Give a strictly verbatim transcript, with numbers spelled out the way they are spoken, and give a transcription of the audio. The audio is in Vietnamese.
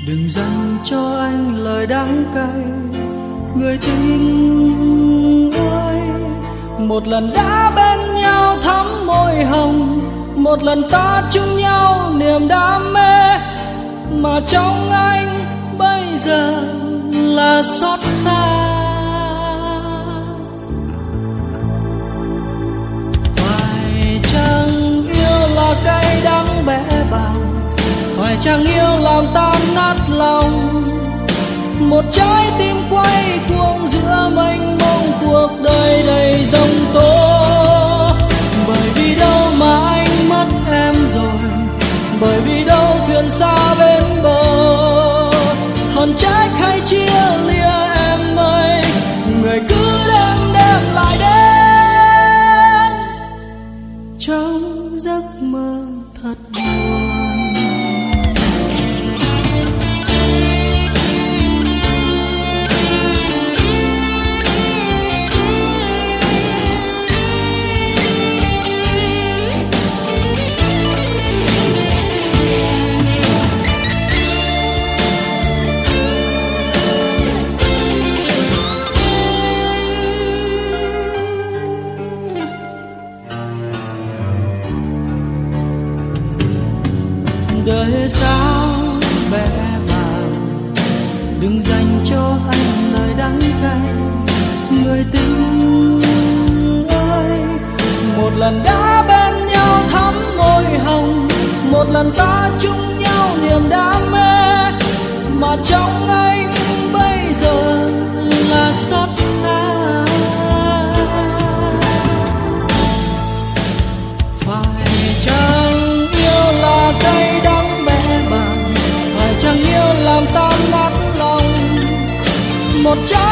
đừng dành cho anh lời đắng cay. Người tình ơi, một lần đã bên nhau thắm môi hồng, một lần ta chung nhau niềm đam mê, mà trong anh bây giờ là xót xa. Phải chăng yêu là cay đắng bẽ bàng, phải chăng yêu làm tan nát lòng, một trái tim quay cuồng giữa mênh mông cuộc đời đầy giông tố. Bởi vì đâu mà anh mất em rồi, bởi vì đâu thuyền xa bên bờ, hờn trách hay chia lìa em ơi, người cứ đem đem lại đến trong giấc mơ thật buồn. Đời sao bẽ bàng, đừng dành cho anh lời đắng cay. Người tình ơi, một lần đã bên nhau thắm môi hồng, một lần ta chung nhau niềm đam mê, mà trong anh bây giờ là xót xa. Phải chăng yêu là cay đắng bẽ bàng, phải chăng yêu làm tan nát lòng, một trái